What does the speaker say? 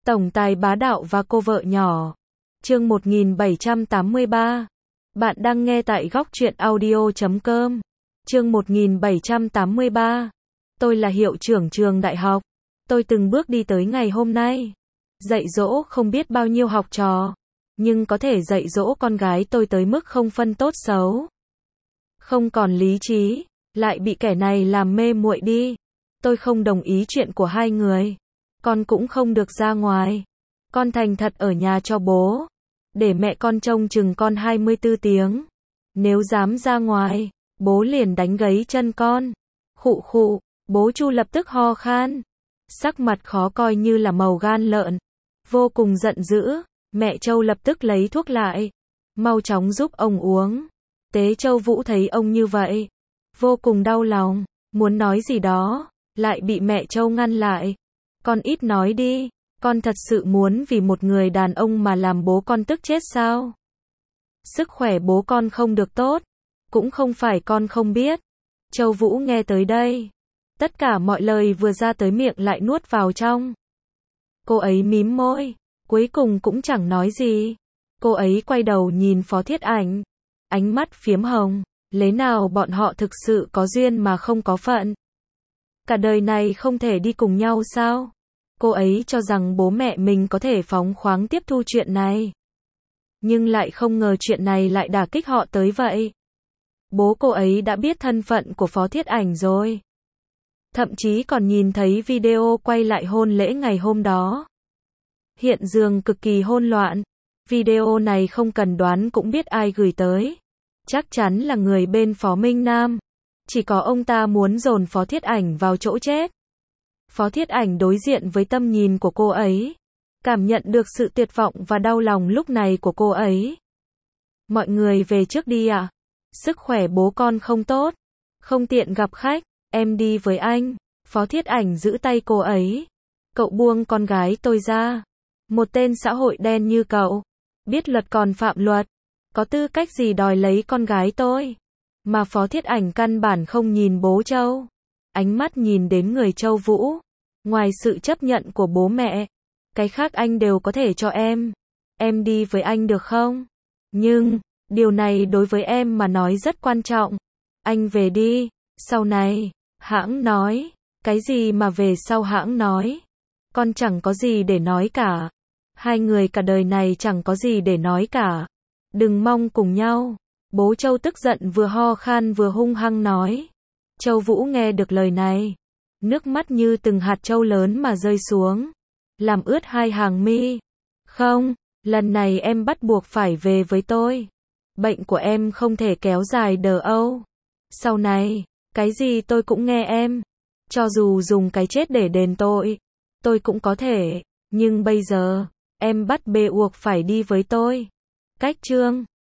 Tổng tài bá đạo và cô vợ nhỏ. Chương 1783. Bạn đang nghe tại góc truyện audio.com. Chương 1783. Tôi là hiệu trưởng trường đại học. Tôi từng bước đi tới ngày hôm nay. Dạy dỗ không biết bao nhiêu học trò. Nhưng có thể dạy dỗ con gái tôi tới mức không phân tốt xấu. Không còn lý trí, lại bị kẻ này làm mê muội đi. Tôi không đồng ý chuyện của hai người. Con cũng không được ra ngoài. Con thành thật ở nhà cho bố. Để mẹ con trông chừng con 24 tiếng. Nếu dám ra ngoài, bố liền đánh gãy chân con. Khụ khụ, bố Chu lập tức ho khan. Sắc mặt khó coi như là màu gan lợn. Vô cùng giận dữ, mẹ Châu lập tức lấy thuốc lại. Mau chóng giúp ông uống. Tế Châu Vũ thấy ông như vậy. Vô cùng đau lòng, muốn nói gì đó, lại bị mẹ Châu ngăn lại. Con ít nói đi, con thật sự muốn vì một người đàn ông mà làm bố con tức chết sao? Sức khỏe bố con không được tốt, cũng không phải con không biết. Châu Vũ nghe tới đây, tất cả mọi lời vừa ra tới miệng lại nuốt vào trong. Cô ấy mím môi, cuối cùng cũng chẳng nói gì. Cô ấy quay đầu nhìn Phó Thiết Ảnh, ánh mắt phiếm hồng, lẽ nào bọn họ thực sự có duyên mà không có phận? Cả đời này không thể đi cùng nhau sao? Cô ấy cho rằng bố mẹ mình có thể phóng khoáng tiếp thu chuyện này. Nhưng lại không ngờ chuyện này lại đả kích họ tới vậy. Bố cô ấy đã biết thân phận của Phó Thiết Ảnh rồi. Thậm chí còn nhìn thấy video quay lại hôn lễ ngày hôm đó. Hiện trường cực kỳ hỗn loạn. Video này không cần đoán cũng biết ai gửi tới. Chắc chắn là người bên Phó Minh Nam. Chỉ có ông ta muốn dồn Phó Thiết Ảnh vào chỗ chết. Phó Thiết Ảnh đối diện với tâm nhìn của cô ấy. Cảm nhận được sự tuyệt vọng và đau lòng lúc này của cô ấy. Mọi người về trước đi ạ. Sức khỏe bố con không tốt. Không tiện gặp khách. Em đi với anh. Phó Thiết Ảnh giữ tay cô ấy. Cậu buông con gái tôi ra. Một tên xã hội đen như cậu. Biết luật còn phạm luật. Có tư cách gì đòi lấy con gái tôi? Mà Phó Thiết Ảnh căn bản không nhìn bố Châu. Ánh mắt nhìn đến người Châu Vũ. Ngoài sự chấp nhận của bố mẹ, cái khác anh đều có thể cho em. Em đi với anh được không? Nhưng, điều này đối với em mà nói rất quan trọng. Anh về đi, sau này, hãng nói. Cái gì mà về sau hãng nói? Con chẳng có gì để nói cả. Hai người cả đời này chẳng có gì để nói cả. Đừng mong cùng nhau. Bố Châu tức giận vừa ho khan vừa hung hăng nói. Châu Vũ nghe được lời này. Nước mắt như từng hạt châu lớn mà rơi xuống. Làm ướt hai hàng mi. Không, lần này em bắt buộc phải về với tôi. Bệnh của em không thể kéo dài đờ âu. Sau này, cái gì tôi cũng nghe em. Cho dù dùng cái chết để đền tội, tôi cũng có thể. Nhưng bây giờ, em bắt buộc phải đi với tôi. Cách chương